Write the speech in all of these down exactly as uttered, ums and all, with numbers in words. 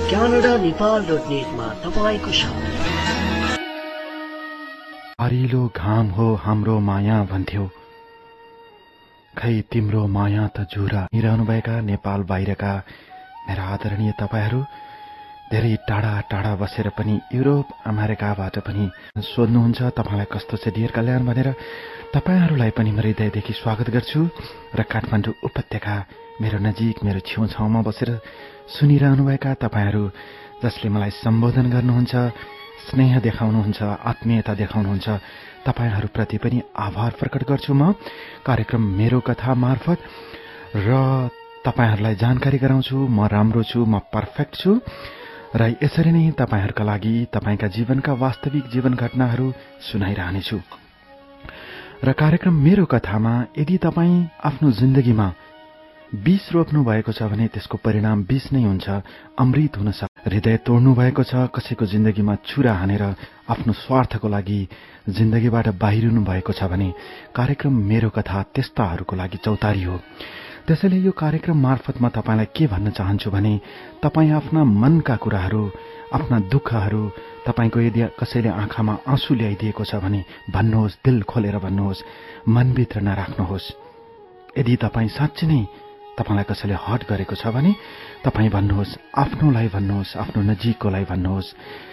Canada Nepal dot नेटमा तपाईँको साथ। हरिलो घाम हो हाम्रो माया भन्थ्यो, खै तिम्रो माया त जुरा। हिँडिरहनुभएका नेपाल बाहिरका मेरा आदरणीय तपाईँहरू धेरै टाढा टाढा बसेर पनि युरोप अमेरिकाबाट पनि सोध्नुहुन्छ तपाईँलाई कस्तो छ डियर कल्याण भनेर। तपाईँहरूलाई पनि म हृदयदेखि स्वागत गर्छु र काठमाडौँ उपत्यका मेरो नजिक मेरो छेउछाउमा बसेर सुनिरहनुभएका तपाईँहरू जसले मलाई सम्बोधन गर्नुहुन्छ, स्नेह देखाउनुहुन्छ, आत्मीयता देखाउनुहुन्छ, तपाईँहरूप्रति पनि आभार प्रकट गर्छु म कार्यक्रम मेरो कथा मार्फत। र तपाईँहरूलाई जानकारी गराउँछु म राम्रो छु, म पर्फेक्ट छु र यसरी नै तपाईँहरूका लागि तपाईँका जीवनका वास्तविक जीवन घटनाहरू सुनाइरहनेछु। र कार्यक्रम मेरो कथामा यदि तपाईँ आफ्नो जिन्दगीमा विष रोप्नु भएको छ भने त्यसको परिणाम विष नै हुन्छ, अमृत हुन सक्छ। हृदय तोड्नु भएको छ, कसैको जिन्दगीमा छुरा हानेर आफ्नो स्वार्थको लागि जिन्दगीबाट बाहिरिनु भएको छ भने कार्यक्रम मेरो कथा त्यस्ताहरूको लागि चौतारी हो। त्यसैले यो कार्यक्रम मार्फत म तपाईँलाई के भन्न चाहन्छु भने तपाईँ आफ्ना मनका कुराहरू, आफ्ना दुःखहरू, तपाईँको यदि कसैले आँखामा आँसु ल्याइदिएको छ भने भन्नुहोस्, दिल खोलेर भन्नुहोस्, मनभित्र नराख्नुहोस्। यदि तपाईँ साँच्चै नै तपाईलाई कसैले हट गरेको छ भने तपाईँ भन्नुहोस्, आफ्नोलाई भन्नुहोस्, आफ्नो नजिककोलाई भन्नुहोस्,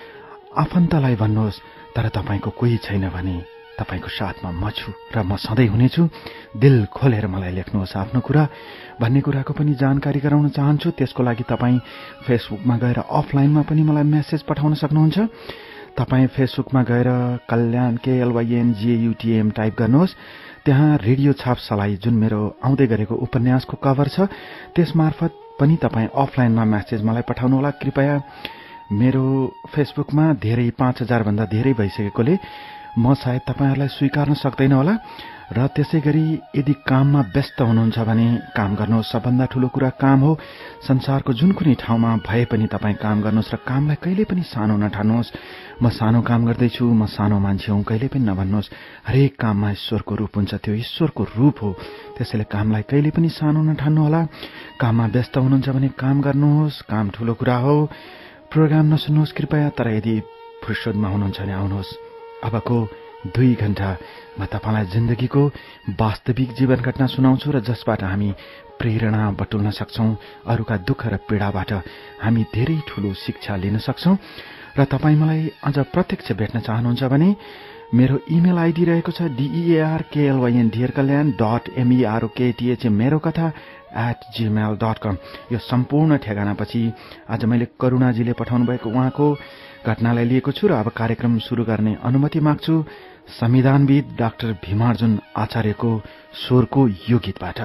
आफन्तलाई भन्नुहोस्। तर तपाईँको कोही छैन भने तपाईँको साथमा म छु र म सधैँ हुनेछु। दिल खोलेर मलाई लेख्नुहोस् आफ्नो कुरा। भन्ने कुराको पनि जानकारी गराउन चाहन्छु। त्यसको लागि तपाईँ फेसबुकमा गएर अफलाइनमा पनि मलाई मेसेज पठाउन सक्नुहुन्छ। तपाईँ फेसबुकमा गएर कल्याण केएलवाईएन जेयुटीएम टाइप गर्नुहोस्। त्यहाँ रेडियो छाप सलाई जुन मेरो आउँदै गरेको उपन्यासको कभर छ त्यसमार्फत पनि तपाईँ अफलाइनमा मेसेज मलाई पठाउनुहोला कृपया। मेरो फेसबुकमा धेरै पाँच हजार भन्दा धेरै भइसकेकोले म सायद तपाईँहरूलाई स्वीकार्न सक्दैन होला। र त्यसै गरी यदि काममा व्यस्त हुनुहुन्छ भने काम गर्नुहोस्। सबभन्दा ठूलो कुरा काम हो। संसारको जुन कुनै ठाउँमा भए पनि तपाईँ काम गर्नुहोस् र कामलाई कहिले पनि सानो नठान्नुहोस्। म सानो काम गर्दैछु, म सानो मान्छे हुँ कहिले पनि नभन्नुहोस्। हरेक काममा ईश्वरको रूप हुन्छ, त्यो ईश्वरको रूप हो। त्यसैले कामलाई कहिले पनि सानो नठान्नुहोला। काममा व्यस्त हुनुहुन्छ भने काम गर्नुहोस्, काम ठूलो कुरा हो। प्रोग्राम नसुन्नुहोस् कृपया। तर यदि फुर्सदमा हुनुहुन्छ भने आउनुहोस्। अबको दुई घण्टा म तपाईँलाई जिन्दगीको वास्तविक जीवन घटना सुनाउँछु र जसबाट हामी प्रेरणा बटुल्न सक्छौं, अरूका दुःख र पीडाबाट हामी धेरै ठूलो शिक्षा लिन सक्छौं। र तपाईँ मलाई अझ प्रत्यक्ष भेट्न चाहनुहुन्छ भने मेरो इमेल आइडी रहेको छ डिईआरकेएलवाईएन डियर कल्याण डट एमईआरओकेटीएच मेरो कथा एट जीमेल डट कम। यो सम्पूर्ण ठेगानापछि आज मैले करुणाजीले पठाउनु भएको उहाँको घटनालाई लिएको छु र अब कार्यक्रम सुरु गर्ने अनुमति माग्छु संविधानविद डाक्टर भीमार्जुन आचार्यको स्वरको यो गीतबाट।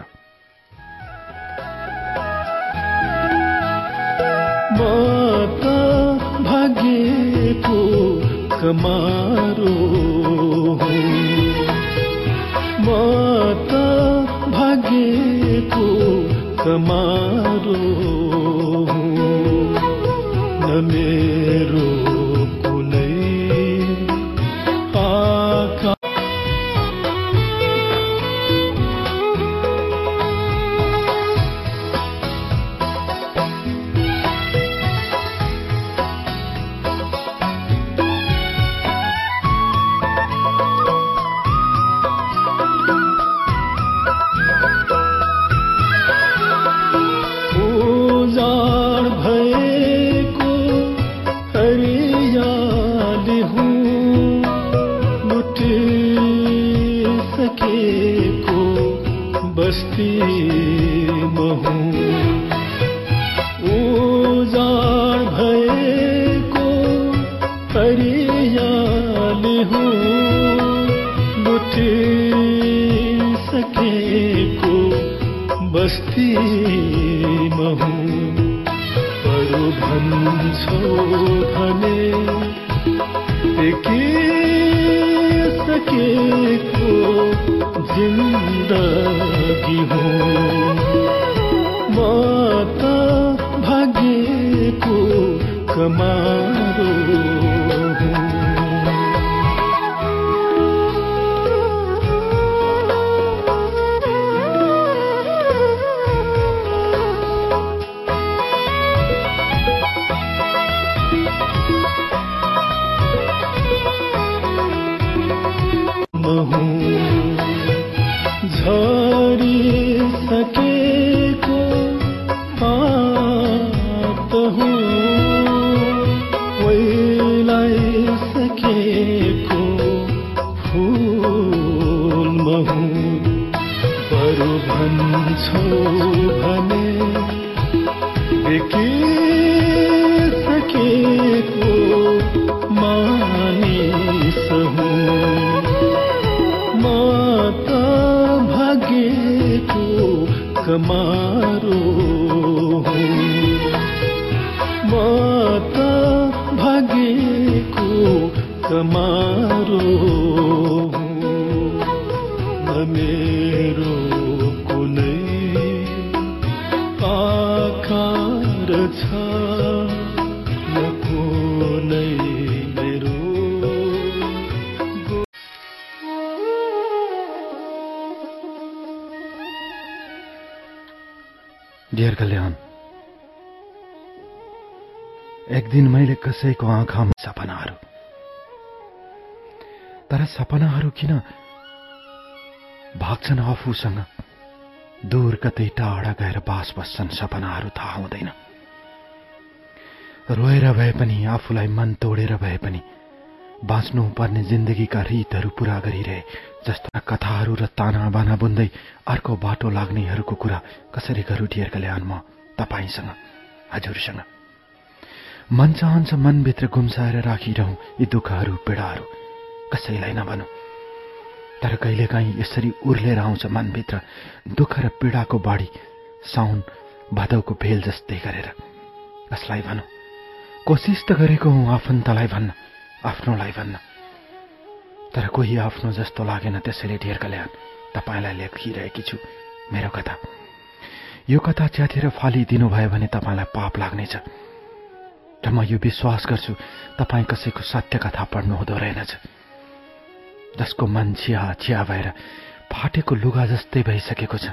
माता भाग्यको कमारो माता भाग्यको कमारो न मेरो महूँ झरिसकेको पात हुँ ओइलाइसकेको फूल महूँ बरु भन्छौ भने देखिसकेको मानिस हुँ म त भाग्यको कमारो हुँ म त भाग्यको कमारो हुँ न मेरो कुनै आकार छ न कुनै मेरो डियर कल्याण, एक दिन मैले कसैको आँखामा सपनाहरू, तर सपनाहरू किन भाग्छन् आफूसँग, दूर कतै टाढा गएर बास बस्छन् सपनाहरू थाहा हुँदैन। रोएर भए पनि, आफूलाई मन तोडेर भए पनि बाँच्नु पर्ने जिन्दगीका रीतहरू पूरा गरिरहे जस्ता कथाहरू र ताना बाना बुन्दै अर्को बाटो लाग्नेहरूको कुरा कसरी गरौँ डियर कल्याण म तपाईसँग, हजुरसँग। मन चाहन्छ मनभित्र गुम्साएर राखिरहँ यी दुःखहरू पीडाहरू, कसैलाई नभनौँ। तर कहिलेकाहीँ यसरी उर्लेर आउँछ मनभित्र दुःख र पीडाको बाढी, साउन भदौको भेल जस्तै गरेर। कसलाई भनौँ? कोसिस त गरेको हुँ आफन्तलाई भन्न, आफ्नोलाई भन्न, तर कोही आफ्नो जस्तो लागेन। त्यसैले डियर कल्याण तपाईलाई लेखिरहेकी छु मेरो कथा। यो कथा च्यातेर फालिदिनु भयो भने तपाईलाई पाप लाग्नेछ र म यो विश्वास गर्छु तपाई कसैको सत्य कथा पढ्नु हुँदो रहेनछ, जसको मन चिया चिया भएर फाटेको लुगा जस्तै भइसकेको छ,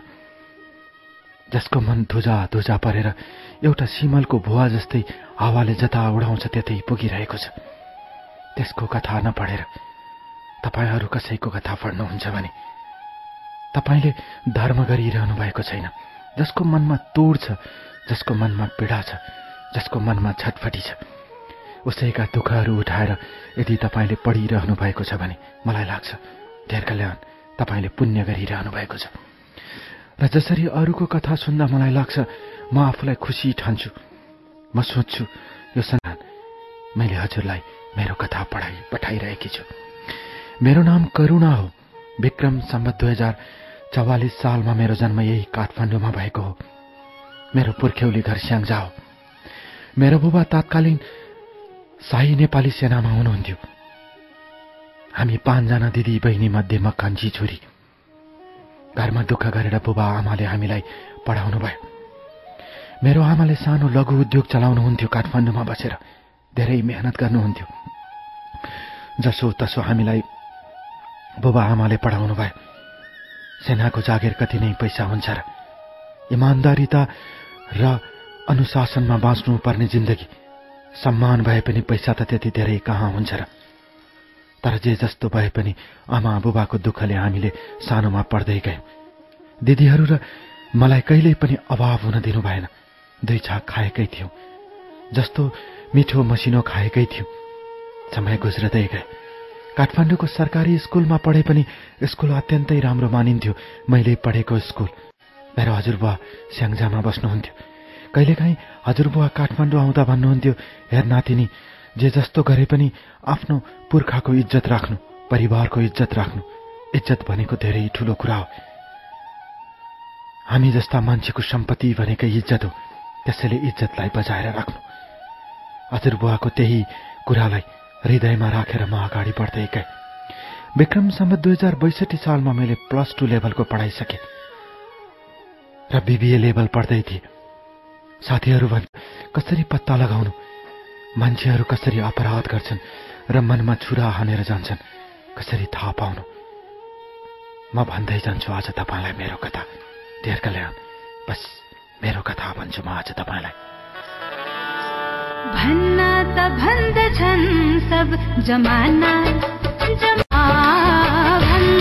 जसको मन धुजा धुजा परेर एउटा सिमलको भुवा जस्तै हावाले जता उडाउँछ त्यतै पुगिरहेको छ। त्यसको कथा नपढेर तपाईहरू कसैको कथा पढ्नुहुन्छ भने तपाईले धर्म गरिरहनु भएको छैन। जसको मनमा तोड छ, जसको मनमा पीडा छ, जसको मनमा छटफटी छ, उसैका दुःखहरू उठाएर यदि तपाईले पढिरहनु भएको छ भने मलाई लाग्छ डियर कल्याण तपाईले पुण्य गरिरहनु भएको छ। र जसरी अरूको कथा सुन्दा मलाई लाग्छ म आफूलाई खुसी ठान्छु। म सोच्छु यो सन्तान मैले हजुरलाई मेरो कथा पढाइ पठाइरहेकी छु। मेरो नाम करुणा हो। विक्रम सम्वत दुई हजार चौवालिस सालमा मेरो जन्म यही काठमाडौँमा भएको हो। मेरो पुर्ख्यौली घर स्याङ्जा हो। मेरो बुबा तात्कालीन शाही नेपाली सेनामा हुनुहुन्थ्यो। हामी पाँचजना दिदी बहिनी मध्ये म कान्छी छोरी। घरमा दुःख गरेर बुबा आमाले हामीलाई पढाउनु भयो। मेरो आमाले सानो लघु उद्योग चलाउनुहुन्थ्यो काठमाडौँमा बसेर, धेरै मेहनत गर्नुहुन्थ्यो। जसो तसो हामीलाई बुबा आमाले पढाउनु भयो। सेनाको जागिर कति नै पैसा हुन्छ र, इमानदारीता र अनुशासनमा बाँच्नु पर्ने जिन्दगी, सम्मान भए पनि पैसा त त्यति धेरै कहाँ हुन्छ र। तर जे जस्तो भए पनि आमा बुबाको दुःखले हामीले सानोमा पढ्दै गयौं। दिदीहरू र मलाई कहिल्यै पनि अभाव हुन दिनु भएन। दुई छाक खाएकै थियौं, जस्तो मिठो मसिनो खाएकै थियौं। समय गुज्रदै गयो। काठमाडौँको सरकारी स्कुलमा पढे पनि स्कुल अत्यन्तै राम्रो मानिन्थ्यो। मैले पढेको स्कुल। मेरो हजुरबुवा स्याङ्जामा बस्नुहुन्थ्यो। कहिलेकाहीँ हजुरबुवा काठमाडौँ आउँदा भन्नुहुन्थ्यो, हेर नातिनी, जे जस्तो गरे पनि आफ्नो पुर्खाको इज्जत राख्नु, परिवारको इज्जत राख्नु। इज्जत भनेको धेरै ठूलो कुरा हो। हामी जस्ता मान्छेको सम्पत्ति भनेकै इज्जत हो। त्यसैले इज्जतलाई बचाएर राख्नु। हजुरबुवाको त्यही कुरालाई हृदयमा राखेर म अगाडि बढ्दै गएँ। विक्रम सम्वत दुई हजार बैसठी सालमा मैले प्लस टू लेभलको पढाइ सकेँ र बीबीए लेभल पढ्दै थिएँ। साथीहरू भन् कसरी पत्ता लगाउनु, मान्छेहरू कसरी अपराध गर्छन् र मनमा छुरा हानेर जान्छन्, कसरी थाहा पाउनु। म भन्दै जान्छु आज तपाईलाई मेरो कथा। डियर कल्याण, बस मेरो कथा भन्छु म आज तपाईलाई। भन्ना त भन्दछन् सब जमाना जमा भन्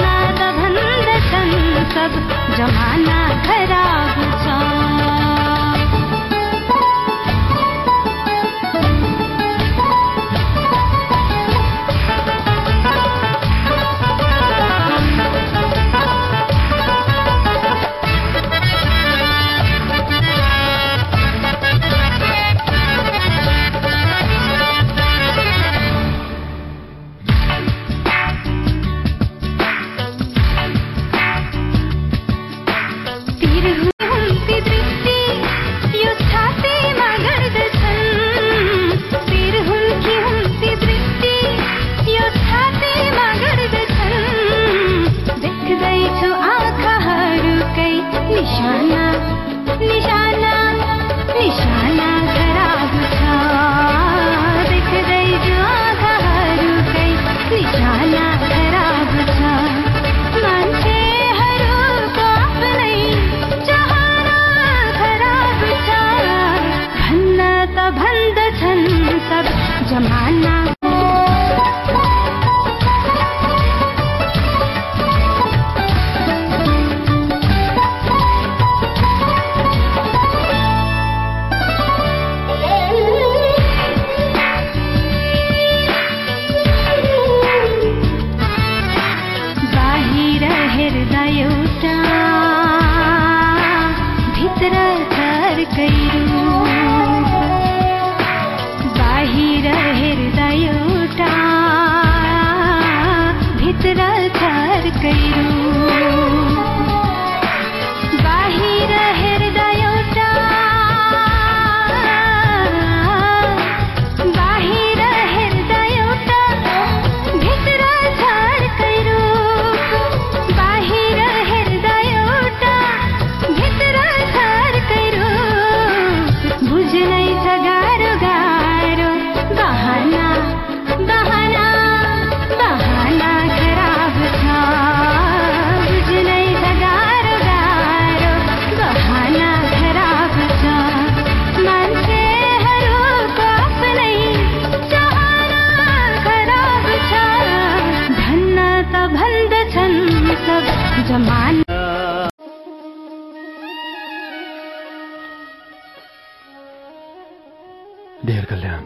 धेर कल्याण।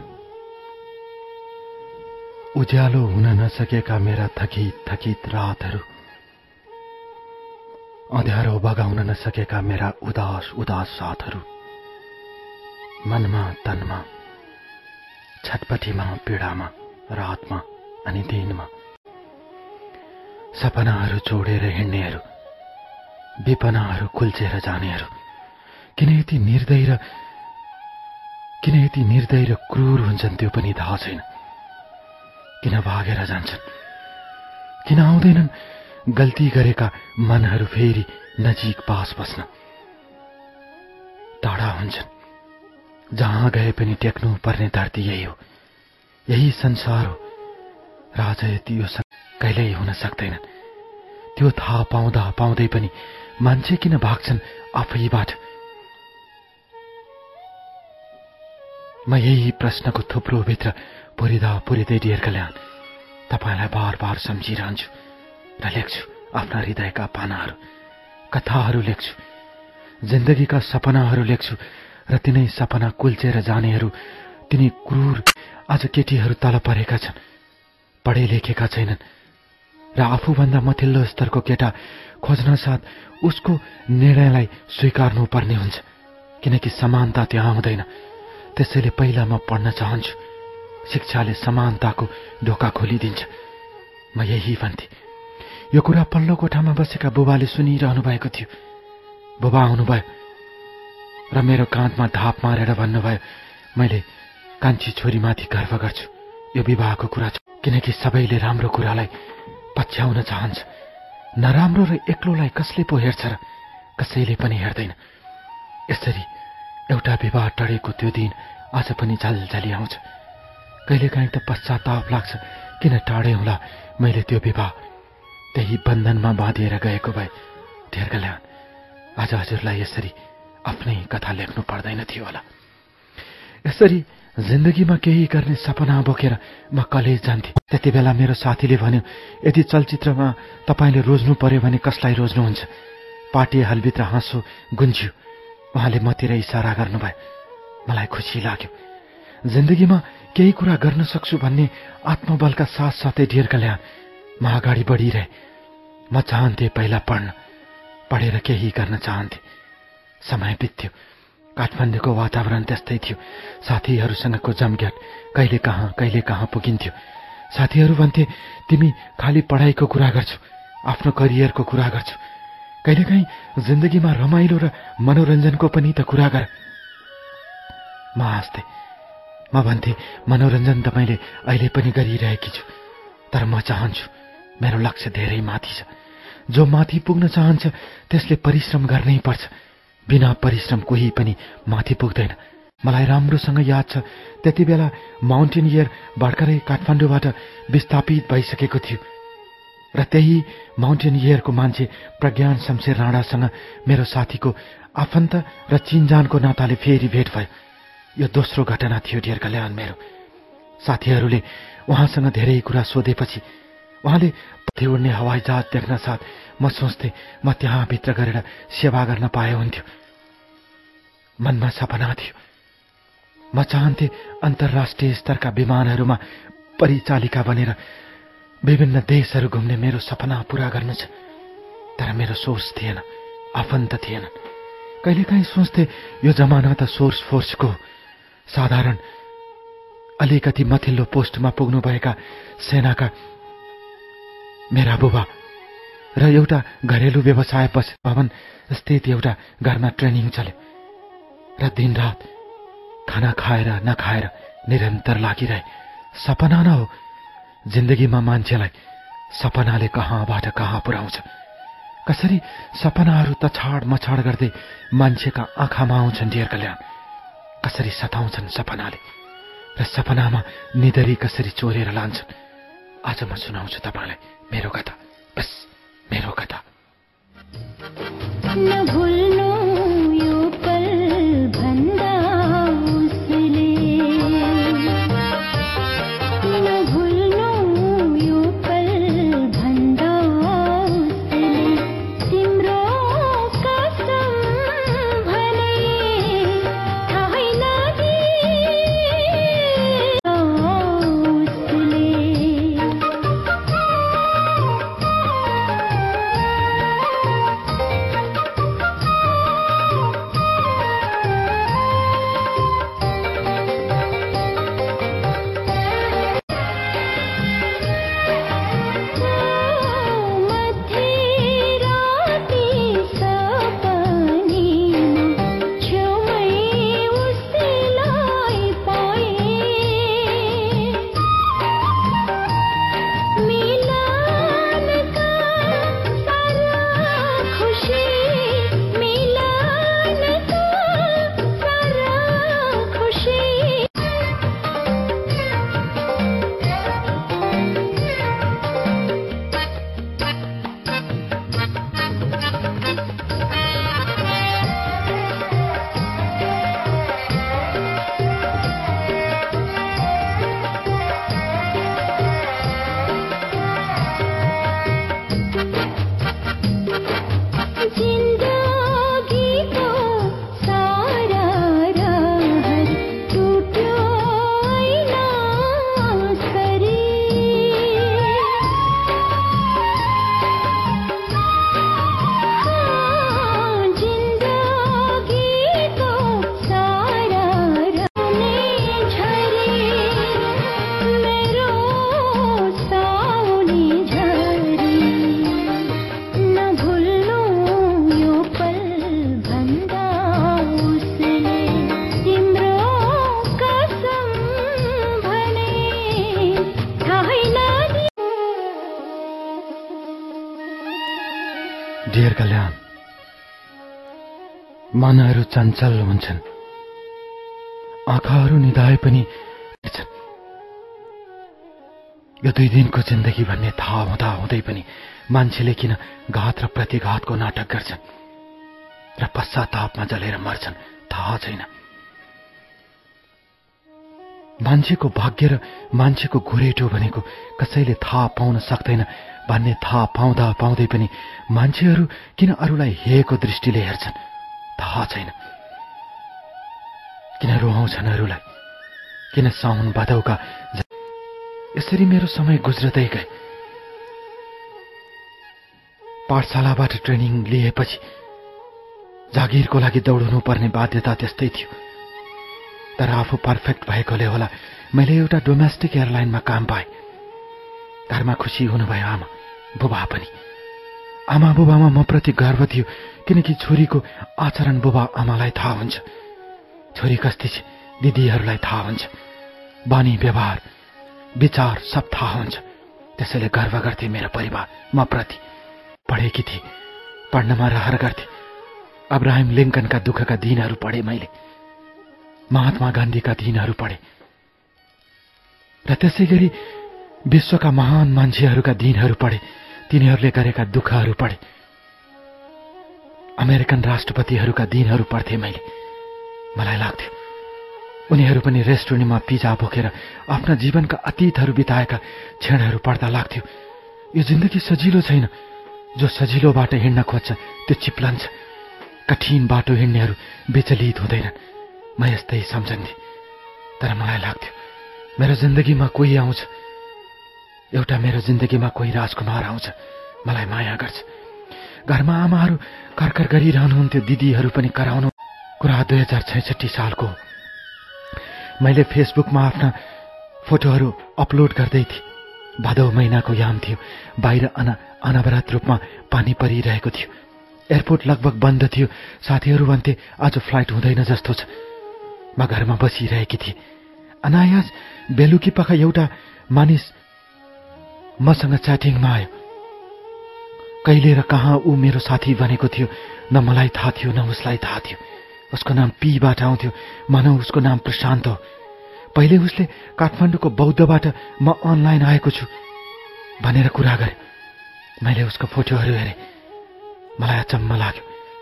उज्यालो हुन नसकेका मेरा थकित थकित रातहरू, अँध्यारो बगाउन नसकेका मेरा उदास उदास साथहरू, मनमा तनमा, छटपटीमा पीडामा, रातमा अनि दिनमा सपनाहरू छोडेर हिँड्नेहरू, विपनाहरू कुल्चेर जानेहरू, किन यति निर्दय र किन यति निर्दय र क्रूर हुन्छन् त्यो पनि थाहा छैन। किन भागेर जान्छन्, किन आउँदैनन् गल्ती गरेका मनहरू फेरि नजिक पास बस्न। टाढा हुन्छन्, जहाँ गए पनि टेक्नु पर्ने धरती यही हो, यही संसार हो। राजयती यो कहिल्यै हुन सक्दैनन्। त्यो थाहा पाउँदा पाउँदै पनि मान्छे किन भाग्छन् आफैबाट? म यही प्रश्नको थुप्रो भित्र पुरिँदा पुरिँदै डियर कल्याण तपाईलाई बार बार सम्झिरहन्छु र लेख्छु आफ्ना हृदयका पानाहरू, कथाहरू लेख्छु, जिन्दगीका सपनाहरू लेख्छु र तिनै सपना कुल्चेर जानेहरू, तिनी क्रूर आज केटीहरू तल परेका छन्, पढे लेखेका छैनन् र आफूभन्दा मथिल्लो स्तरको केटा खोज्न साथ उसको निर्णयलाई स्वीकार्नु पर्ने हुन्छ, किनकि समानता त्यहाँ हुँदैन। त्यसैले पहिला म पढ्न चाहन्छु। शिक्षाले समानताको ढोका खोलिदिन्छ। म यही भन्थे। यो कुरा पल्लो कोठामा बसेका बुबाले सुनिरहनु भएको थियो। बुबा आउनुभयो र मेरो काँधमा धाप मारेर भन्नुभयो, मैले कान्छी छोरीमाथि गर्व गर्छु। यो विवाहको कुरा छ, किनकि सबैले राम्रो कुरालाई पछ्याउन चाहन्छ। नराम्रो र एक्लोलाई कसले पो हेर्छ र? कसैले पनि हेर्दैन। यसरी एउटा विवाह टडेको त्यो दिन आज पनि झलझली आउँछ। कहिलेकाहीँ त पश्चाताप लाग्छ, किन टाढे होला मैले त्यो विवाह, त्यही बन्धनमा बाँधिएर गएको भए। धेर कल्याण आज हजुरलाई यसरी आफ्नै कथा लेख्नु पर्दैन थियो होला। यसरी जिन्दगीमा केही गर्ने सपना बोकेर म कलेज जान्थे। त्यति बेला मेरो साथीले भन्यो, यदि चलचित्रमा तपाईँले रोज्नु पर्यो भने कसलाई रोज्नुहुन्छ? पार्टी हलभित्र हाँसो गुन्ज्यो। उहाँले मतिर इसारा गर्नुभयो। मलाई खुसी लाग्यो। जिन्दगीमा केही कुरा गर्न सक्छु भन्ने आत्मबलका साथसाथै डियर कल्याण म अगाडि बढिरहे। म चाहन्थे पहिला पढ्न, पढेर केही गर्न चाहन्थे। समय बित्यो। काठमाडौँको वातावरण त्यस्तै थियो। साथीहरूसँगको जमघट कहिले कहाँ कहिले कहाँ पुगिन्थ्यो। साथीहरू भन्थे, तिमी खालि पढाइको कुरा गर्छौ, आफ्नो करियरको कुरा गर्छौ, कहिलेकाहीँ जिन्दगीमा रमाइलो र मनोरञ्जनको पनि त कुरा गर। म हाँस्थे। म भन्थे, मनोरञ्जन त मैले अहिले पनि गरिरहेकी छु, तर म चाहन्छु, मेरो लक्ष्य धेरै माथि छ। जो माथि पुग्न चाहन्छ त्यसले परिश्रम गर्नै पर्छ। बिना परिश्रम कोही पनि माथि पुग्दैन। मलाई राम्रोसँग याद छ, त्यति बेला माउन्टेनियर भर्खरै काठमाडौँबाट विस्थापित भइसकेको थियो र त्यही माउन्टेनियरको मान्छे प्रज्ञान शमशेर राणासँग मेरो साथीको आफन्त र चिनजानको नाताले फेरि भेट भयो। यो दोस्रो घटना थियो डियर कल्याण मेरो। साथीहरूले उहाँसँग धेरै कुरा सोधेपछि उहाँले पथि उड्ने हवाईजहाज देख्न साथ म सोच्थे, म त्यहाँ भित्र गरेर सेवा गर्न पाए हुन्थ्यो। मनमा सपना थियो। म चाहन्थे अन्तर्राष्ट्रिय स्तरका विमानहरूमा परिचालिका बनेर विभिन्न देशहरू घुम्ने मेरो सपना पूरा गर्नु छ। तर मेरो सोच थिएन, आफन्त थिएन। कहिलेकाहीँ सोच्थे, यो जमाना त सोर्स फोर्सको, साधारण अलिकति मथिल्लो पोस्टमा पुग्नुभएका सेनाका मेरा बुबा र एउटा घरेलु व्यवसाय भवन स्थित एउटा घरमा ट्रेनिङ चल्यो र दिनरात खाना खाएर नखाएर निरन्तर लागिरहे। सपना न हो। जिन्दगीमा मान्छेलाई सपनाले कहाँबाट कहाँ पुर्याउँछ। कसरी सपनाहरू तछाड मछाड गर्दै मान्छेका आँखामा आउँछन् डियर कल्याण, कसरी सताउँछन् सपनाले र सपनामा निदरी कसरी चोरेर लान्छन्। आज म सुनाउँछु तपाईलाई मेरो कथा, बस मेरो कथा। न भुल्नु यो पल भन्दा उसले, न भुल्नु यो पल भन्दा उसले, तिम्रो कसम भने थाहै नदिई डियर कल्याण, मनहरू चञ्चल हुन्छन्, आँखाहरू निधाए पनि हेर्छन्। यो दुई दिनको जिन्दगी भन्ने थाहा हुँदा हुँदै पनि मान्छेले किन घात र प्रतिघातको नाटक गर्छन् र पश्चातापमा जलेर मर्छन् थाहा छैन। मान्छेको भाग्य र मान्छेको गोरेटो भनेको कसैले थाहा पाउन सक्दैन भन्ने थाहा पाउँदा पाउँदै पनि मान्छेहरू किन अरूलाई हेएको दृष्टिले हेर्छन् थाहा छैन। किन रुवाउँछन् अरूलाई, किन साउन भदौका। यसरी मेरो समय गुज्रदै गए। पाठशालाबाट ट्रेनिङ लिएपछि जागिरको लागि दौडनु पर्ने बाध्यता त्यस्तै थियो। तर आफू पर्फेक्ट भएकोले होला मैले एउटा डोमेस्टिक एयरलाइनमा काम पाएँ। घरमा खुसी हुनुभयो आमा बुबा पनि। आमा बुबामा म प्रति गर्व थियो, किनकि छोरीको आचरण बुबा आमालाई थाहा हुन्छ, छोरी कस्ती छ दिदीहरूलाई थाहा हुन्छ, बानी व्यवहार विचार सब थाहा हुन्छ। त्यसैले गर्व गर्थे मेरो परिवार म प्रति। पढेकी थिए, पढ्नमा रहर गर्थे। अब्राहम लिंकनका दुःखका दिनहरू पढे मैले, महात्मा गान्धीका दिनहरू पढे र त्यसै गरी विश्वका महान मान्छेहरूका दिनहरू पढे, तिनीहरूले गरेका दुःखहरू पढे। अमेरिकन राष्ट्रपतिहरूका दिनहरू पढ्थे मैले। मलाई लाग्थ्यो उनीहरू पनि रेस्टुरेन्टमा पिज्जा बोकेर आफ्ना जीवनका अतीतहरू बिताएका क्षणहरू पढ्दा लाग्थ्यो यो जिन्दगी सजिलो छैन। जो सजिलो बाटो हिँड्न खोज्छ त्यो चिप्लन्छ। कठिन बाटो हिँड्नेहरू विचलित हुँदैनन्। म यस्तै सम्झन्थे। तर मलाई लाग्थ्यो मेरो जिन्दगीमा कोही आउँछ, एउटा मेरो जिन्दगीमा कोही राजकुमार आउँछ, मलाई माया गर्छ। घरमा आमाहरू करकर गरिरहनुहुन्थ्यो, दिदीहरू पनि कराउनु। कुरा दुई हजार छैसठी सालको मैले फेसबुकमा आफ्ना फोटोहरू अपलोड गर्दै थिएँ। भदौ महिनाको याम थियो। बाहिर अना अनवरत रूपमा पानी परिरहेको थियो। एयरपोर्ट लगभग बन्द थियो। साथीहरू भन्थे आज फ्लाइट हुँदैन जस्तो छ। म घरमा बसिरहेकी थिएँ। अनायास बेलुकी पख एउटा मानिस मसँग च्याटिङमा आयो। कहिले र कहाँ ऊ मेरो साथी बनेको थियो न मलाई थाहा थियो न उसलाई थाहा थियो। उसको नाम पीबाट आउँथ्यो। मानौ उसको नाम प्रशान्त हो। पहिले उसले काठमाडौँको बौद्धबाट म अनलाइन आएको छु भनेर कुरा गरे। मैले उसको फोटोहरू हेरेँ। मलाई अचम्म लाग्यो।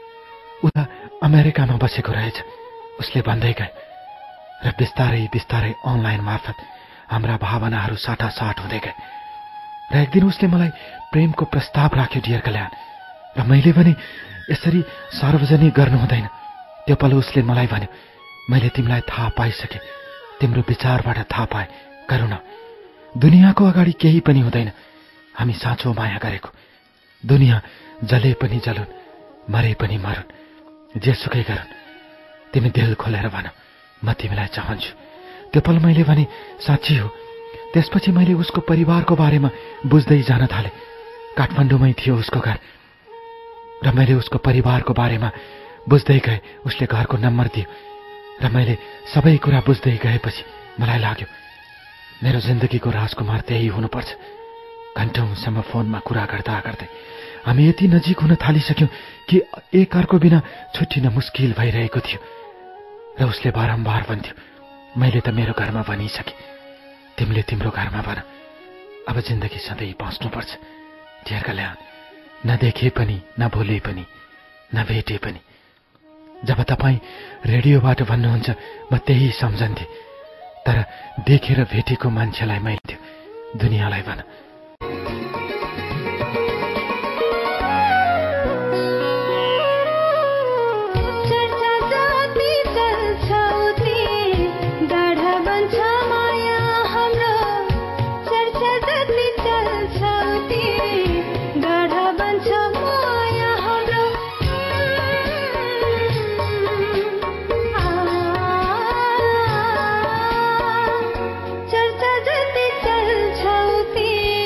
ऊ त अमेरिकामा बसेको रहेछ। उसले भन्दै गए र बिस्तारै बिस्तारै अनलाइन मार्फत हाम्रा भावनाहरू साटासाट हुँदै गए। र एक दिन उसले मलाई प्रेमको प्रस्ताव राख्यो डियर कल्याण। र मैले भने यसरी सार्वजनिक गर्नु हुँदैन। त्यो पल उसले मलाई भन्यो मैले तिमीलाई थाहा पाइसके, तिम्रो विचारबाट थाहा पाए। करुण दुनियाँको अगाडि केही पनि हुँदैन हामी साँचो माया गरेको। दुनियाँ जले पनि जलुन्, मरे पनि मरुन्, जेसुकै गरून्, तिमी दिल खोलेर भन म तिमीलाई चाहन्छु। त्यो पल मैले भने साँच्ची हो। त्यसपछि मैले उसको परिवारको बारेमा बुझ्दै जान थालेँ। काठमाडौँमै थियो उसको घर र मैले उसको परिवारको बारेमा बुझ्दै गएँ। उसले घरको नम्बर दियो र मैले सबै कुरा बुझ्दै गएपछि मलाई लाग्यो मेरो जिन्दगीको राजकुमार त्यही हुनुपर्छ। घण्टौँसम्म फोनमा कुरा गर्दा गर्दै हामी यति नजिक हुन थालिसक्यौँ कि एक अर्को बिना छुट्टिन मुस्किल भइरहेको थियो। र उसले बारम्बार भन्थ्यो मैले त मेरो घरमा भनिसकेँ, तिमीले तिम्रो घरमा भन। अब जिन्दगी सधैँ बाँच्नुपर्छ डियर कल्याण। नदेखे पनि नभोले पनि नभेटे पनि। जब तपाईँ रेडियोबाट भन्नुहुन्छ म त्यही सम्झन्थे। तर देखेर भेटेको मान्छेलाई मैले थियो दुनियाँलाई भन। चर्चा जति चल्छ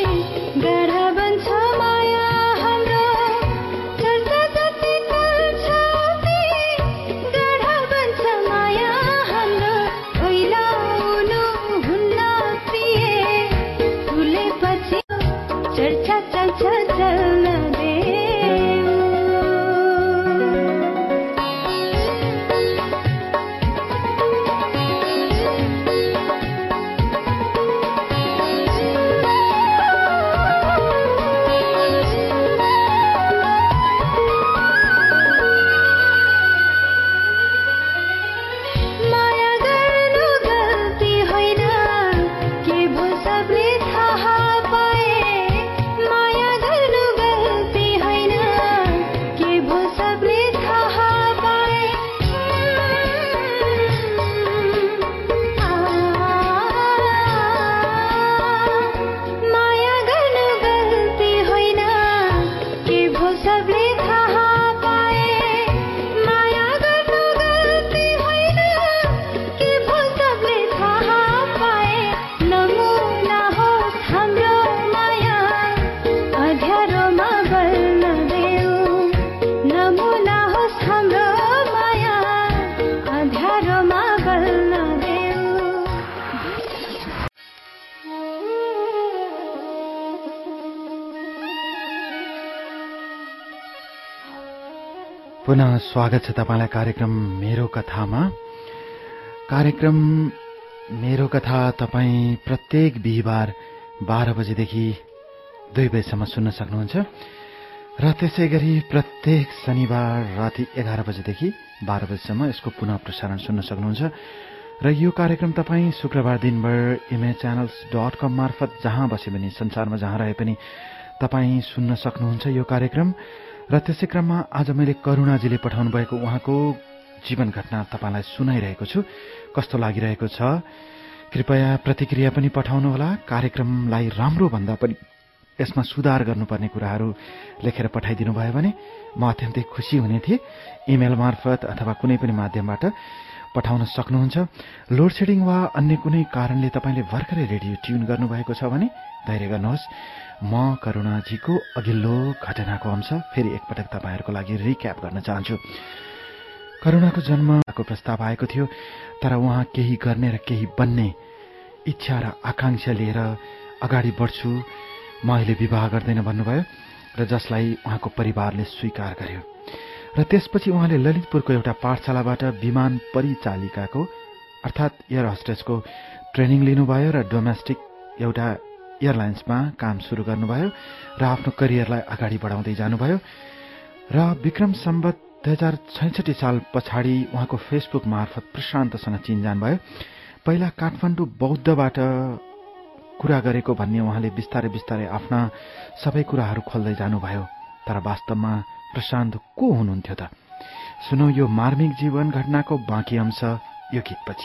पुनः स्वागत छ तपाईलाई कार्यक्रम मेरो कथामा। कार्यक्रम मेरो कथा तपाईँ प्रत्येक बिहिबार बाह्र बजेदेखि दुई बजेसम्म सुन्न सक्नुहुन्छ र त्यसै गरी प्रत्येक शनिबार राति एघार बजेदेखि बाह्र बजेसम्म यसको पुनः प्रसारण सुन्न सक्नुहुन्छ। र यो कार्यक्रम तपाईँ शुक्रबार दिनभर इमेज च्यानल्स डट कम मार्फत जहाँ बसे पनि संसारमा जहाँ रहे पनि तपाईँ सुन्न सक्नुहुन्छ यो कार्यक्रम। र त्यसै क्रममा आज मैले करुणाजीले पठाउनु भएको उहाँको जीवन घटना तपाईलाई सुनाइरहेको छु। कस्तो लागिरहेको छ कृपया प्रतिक्रिया पनि पठाउनुहोला। कार्यक्रमलाई राम्रो भन्दा पनि यसमा सुधार गर्नुपर्ने कुराहरू लेखेर पठाइदिनु भयो भने म अत्यन्तै खुसी हुने थिएँ। इमेल मार्फत अथवा कुनै पनि माध्यमबाट पठाउन सक्नुहुन्छ। लोड सेडिङ वा अन्य कुनै कारणले तपाईँले भर्खरै रेडियो ट्युन गर्नुभएको छ भने धैर्य गर्नुहोस्। म करुणाजीको अघिल्लो घटनाको अंश फेरि एकपटक तपाईँहरूको लागि रिक्याप गर्न चाहन्छु। करुणाको जन्मको प्रस्ताव आएको थियो, तर उहाँ केही गर्ने र केही बन्ने इच्छा र आकांक्षा लिएर अगाडि बढ्छु, म अहिले विवाह गर्दैन भन्नुभयो र जसलाई उहाँको परिवारले स्वीकार गर्यो। र त्यसपछि उहाँले ललितपुरको एउटा पाठशालाबाट विमान परिचालिकाको अर्थात् एयर होस्टेसको ट्रेनिङ लिनुभयो र डोमेस्टिक एउटा एयरलाइन्समा काम सुरु गर्नुभयो र आफ्नो करियरलाई अगाडि बढाउँदै जानुभयो। र विक्रम सम्वत दुई हजार छैसठी साल पछाडि उहाँको फेसबुक मार्फत प्रशान्तसँग चिनजान भयो। पहिला काठमाडौँ बौद्धबाट कुरा गरेको भन्ने उहाँले बिस्तारै बिस्तारै आफ्ना सबै कुराहरू खोल्दै जानुभयो। तर वास्तवमा प्रशान्त को हुनुहुन्थ्यो त? सुनौ यो मार्मिक जीवन घटनाको बाँकी अंश यो गीतपछि।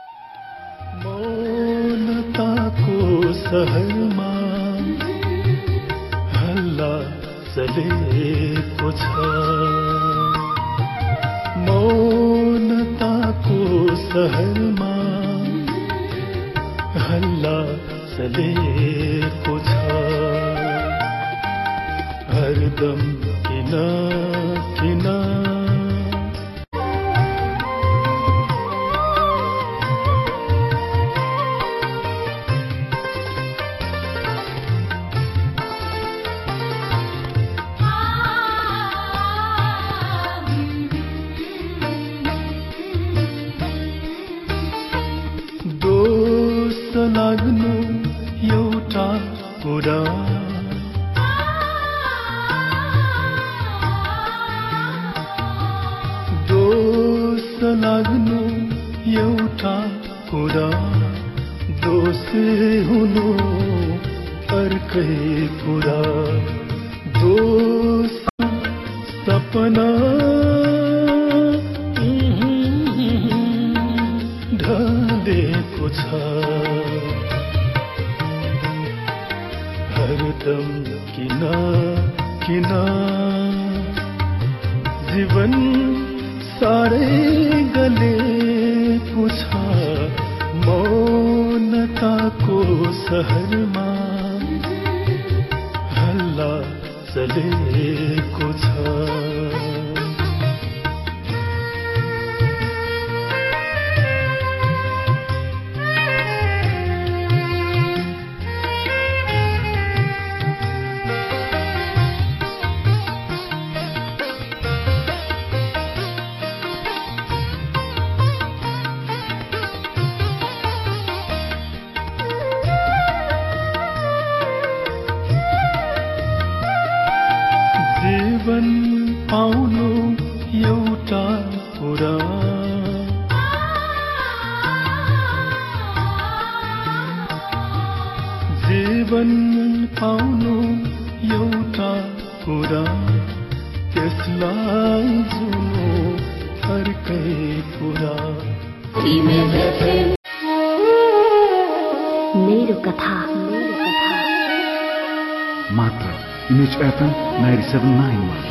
मौनताको सहरमा हल्ला चलेको छ, मौनताको सहरमा हल्ला चलेको छ, हरदम किन किन दोष लाग्नु एउटा कुरा, लाग्नु एउटा कुरा, दोषी हुनु अर्कै कुरा, दोष सपना ढलेको छ, हरदम किन किन जीवन साह्रै गलेको छ, मौनताको सहरमा हल्ला चलेको छ। जीवन पाउनु एउटा कुरा, जीवन पाउनु एउटा कुरा, त्यसलाई जुनु अर्कै कुरा। मेरो कथा मात्र image FM ninety seven nine one.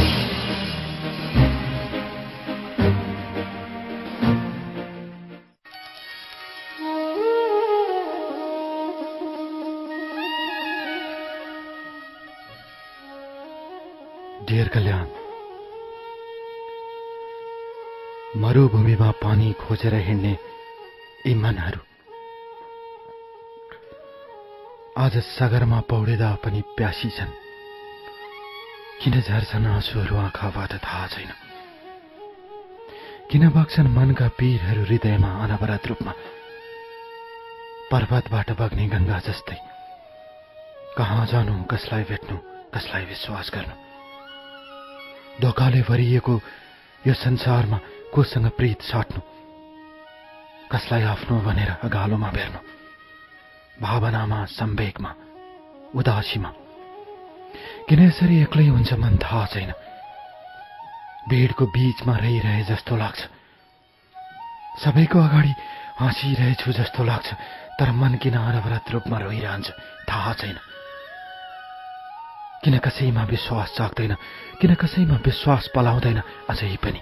Dear Kalyan, मरुभूमिमा पानी खोजेर हिँड्ने यी मनहरू आज सागरमा पौडिँदा पनि प्यासी छन्। किन झर्छन् आँसुहरू आँखाबाट थाहा छैन। किन बग्छन् मनका पीरहरू हृदयमा अनवरत रूपमा, पर्वतबाट बग्ने गंगा जस्तै। कहाँ जानु, कसलाई भेट्नु, कसलाई विश्वास गर्नु? धोकाले भरिएको यो संसारमा कोसँग प्रीत साट्नु, कसलाई आफ्नो भनेर अगालोमा बेर्नु? भावनामा, सम्वेकमा, उदासीमा किन यसरी एक्लै हुन्छ मन थाहा छैन। भीडको बीचमा रहिरहे जस्तो लाग्छ, सबैको अगाडि हाँसिरहेछु जस्तो लाग्छ, तर मन किन अनवरत रूपमा रोइरहन्छ थाहा छैन। किन कसैमा विश्वास जाग्दैन, किन कसैमा विश्वास पलाउँदैन अझै पनि।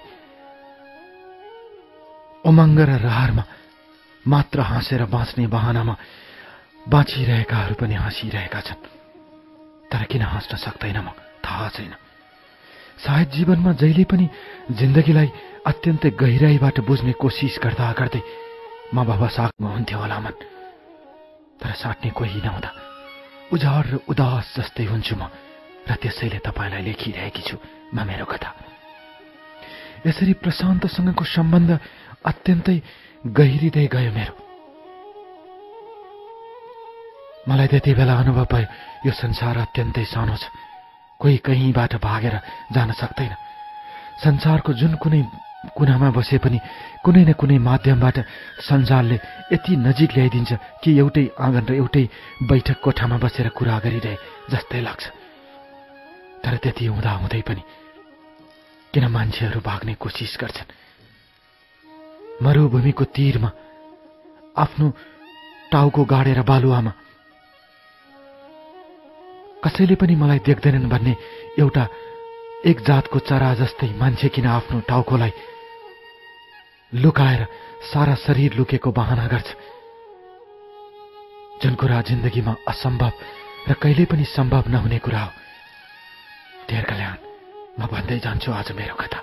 उमङ्ग र रहरमा मात्र हाँसेर बाँच्ने बहानामा बाँचिरहेकाहरू पनि हाँसिरहेका छन्, तर किन हाँस्न सक्दैन म थाहा छैन। सायद जीवनमा जहिले पनि जिन्दगीलाई अत्यन्तै गहिराईबाट बुझ्ने कोसिस गर्दा गर्दै म भवसागरमा हुन्थ्यो होला मन, तर साट्ने कोही नहुँदा उजाड र उदास जस्तै हुन्छु म, र त्यसैले तपाईलाई लेखिरहेकी छु म मेरो कथा। यसरी प्रशान्तसँगको सम्बन्ध अत्यन्तै गहिरिँदै गयो मेरो। मलाई त्यति बेला अनुभव भयो यो संसार अत्यन्तै सानो छ, कोही कहीँबाट भागेर जान सक्दैन। संसारको जुन कुनै कुनामा बसे पनि कुनै न कुनै माध्यमबाट सञ्जालले यति नजिक ल्याइदिन्छ कि एउटै आँगन र एउटै बैठक कोठामा बसेर कुरा गरिरहे जस्तै लाग्छ। तर त्यति हुँदा हुँदै पनि किन मान्छेहरू भाग्ने कोसिस गर्छन्? मरुभूमिको तीरमा आफ्नो टाउको गाडेर बालुवामा कसैले पनि मलाई देख्दैनन् भन्ने एउटा एक जातको चरा जस्तै मान्छे किन आफ्नो टाउकोलाई लुकाएर सारा शरीर लुकेको बहाना गर्छ? जुन कुरा जिन्दगीमा असम्भव र कहिले पनि सम्भव नहुने कुरा हो। धेर कल्याण, म भन्दै जान्छु आज मेरो कथा।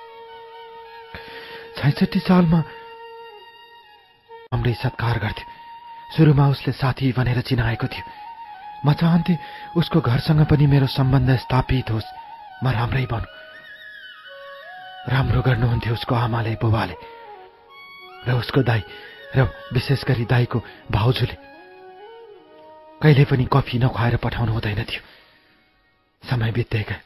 छैसठी सालमा हाम्रै सत्कार गर्थ्यो। सुरुमा उसले साथी भनेर चिनाएको थियो। म चाहन्थे उसको घरसँग पनि मेरो सम्बन्ध स्थापित होस्, म राम्रै बनू। राम्रो गर्नुहुन्थ्यो उसको आमाले, बुबाले र उसको दाई, र विशेष गरी दाईको भाउजूले कहिले पनि कफी नखुवाएर पठाउनु हुँदैन थियो। समय बित्दै गयो।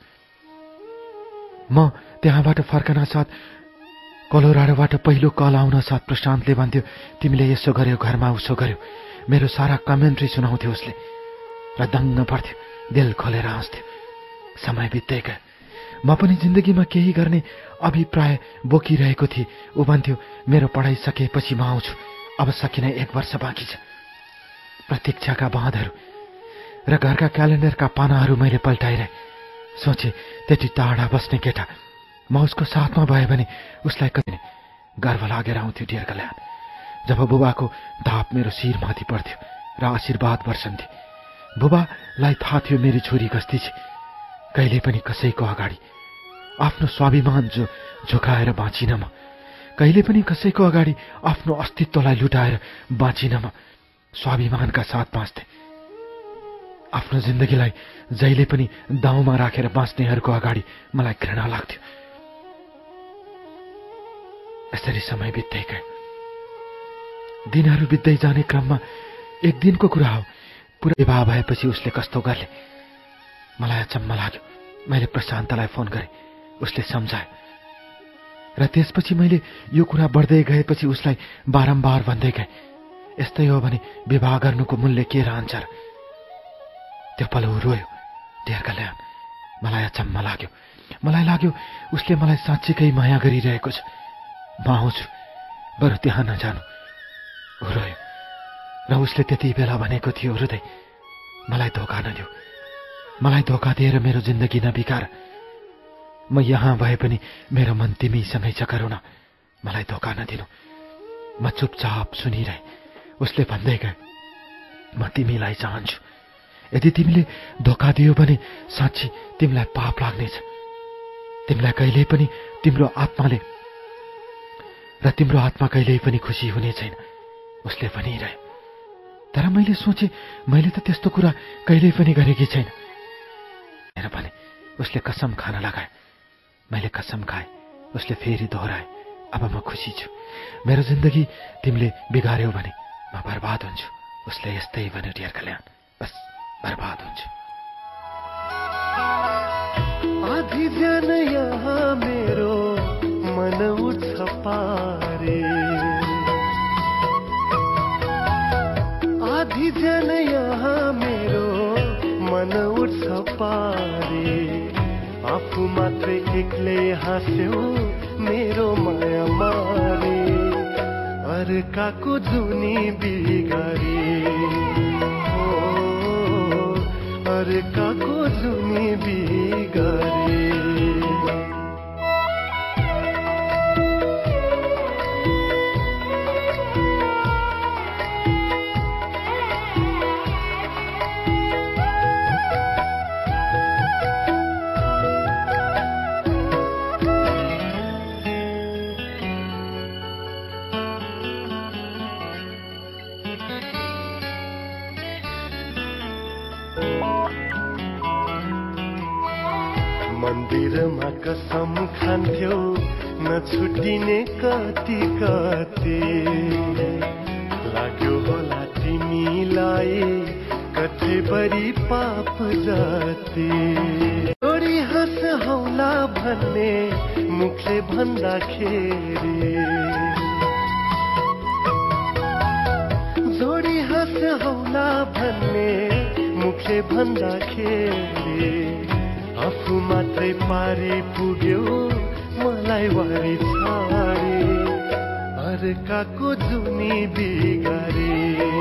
म त्यहाँबाट फर्कन साथ कोलोराडोबाट पहिलो कल आउन साथ प्रशान्तले भन्थ्यो, तिमीले यसो गर्यो, घरमा उसो गर्यो। मेरो सारा कमेन्ट्री सुनाउँथ्यो उसले र दङ्ग पर्थ्यो, दिल खोलेर हाँस्थ्यो। समय बित्दै गयो। म पनि जिन्दगीमा केही गर्ने अभिप्राय बोकिरहेको थिएँ। ऊ भन्थ्यो, मेरो पढाइ सकेपछि म आउँछु, अब सकिने एक वर्ष बाँकी छ। प्रतीक्षाका बाँधहरू र घरका क्यालेन्डरका पानाहरू मैले पल्टाइरहे। सोचे त्यति टाढा बस्ने केटा म उसको साथमा भयो भने उसलाई कति गर्व लागेर आउँथ्यो। डियर कल्याण, जब बुबाको धाप मेरो शिरमाथि पर्थ्यो र आशीर्वाद वर्षन्थे। बुबालाई थाहा थियो मेरी छोरी कस्ती छ, कहिले पनि कसैको अगाडि आफ्नो स्वाभिमान जो झुकाएर बाँचिन म, कहिले पनि कसैको अगाडि आफ्नो अस्तित्वलाई लुटाएर बाँचिन म, स्वाभिमानका साथ बाँच्थे। आफ्नो जिन्दगीलाई जहिले पनि दाउमा राखेर बाँच्नेहरूको अगाडि मलाई घृणा लाग्थ्यो। यसरी समय बित्दै गयो। दिनहरू बित्दै जाने क्रममा एक दिनको कुरा हो, पुरा विवाह भएपछि उसले कस्तो गर्ले मलाई अचम्म लाग्यो। मैले प्रशान्तलाई फोन गरेँ, उसले सम्झायो र त्यसपछि मैले यो कुरा बढ्दै गएपछि उसलाई बारम्बार भन्दै गएँ, यस्तै हो भने विवाह गर्नुको मूल्य के रहन्छ र? त्यो पल ऊ रोयो। डियर कल्याण, मलाई अचम्म लाग्यो। मलाई लाग्यो उसले मलाई साँच्चीकै माया गरिरहेको छ। म आउँछु, बरु त्यहाँ नजानु। ऊ रोयो र उसले त्यति बेला भनेको थियो, हृदय मलाई धोका नदियो, मलाई धोका दिएर मेरो जिन्दगी नबिगार। म यहाँ भए पनि मेरो मन तिमीसँगै छ, करुणा मलाई धोका नदिनु। म चुपचाप सुनिरहे। उसले भन्दै गए, म तिमीलाई चाहन्छु। यदि तिमीले धोका दियो भने साँच्ची तिमीलाई पाप लाग्नेछ। तिमीलाई कहिल्यै पनि तिम्रो आत्माले र तिम्रो आत्मा कहिल्यै पनि खुसी हुने छैन, उसले भनिरहे। तर मैले सोचे, मैले त त्यस्तो कुरा कहिल्यै पनि गरेकी छैन भने। उसले कसम खान लगाए। मैले कसम खाएँ। उसले फेरि दोहोऱ्याए, अब म खुसी छु। मेरो जिन्दगी तिमीले बिगार्यौ भने म बर्बाद हुन्छु। उसले यस्तै भन्यो डियर कल्याण, बस बर्बाद हुन्छु। आधी जन यहाँ मेरो मन उठ्छ पारे, आधी जन यहाँ मेरो मन उठ्छ पारे। आफू मात्रै एक्लै हाँस्यो मेरो माया मारे, अर्काको जुनी बिगारे, अर्काको जुनी बिगारे। मन्दिरमा कसम खान्थ्यौ नछुटिने कति कति, लाग्यो होला तिमीलाई कतिबरी पाप जति। जोडी हाँस हौला भन्ने मुखले भन्दाखेरि, जोडी हाँस हौला भन्ने मुखले भन्दाखेरि, आफू मात्रै पारी पुग्यो मलाई वारी छाडे, अर्काको जुनी बिगारे,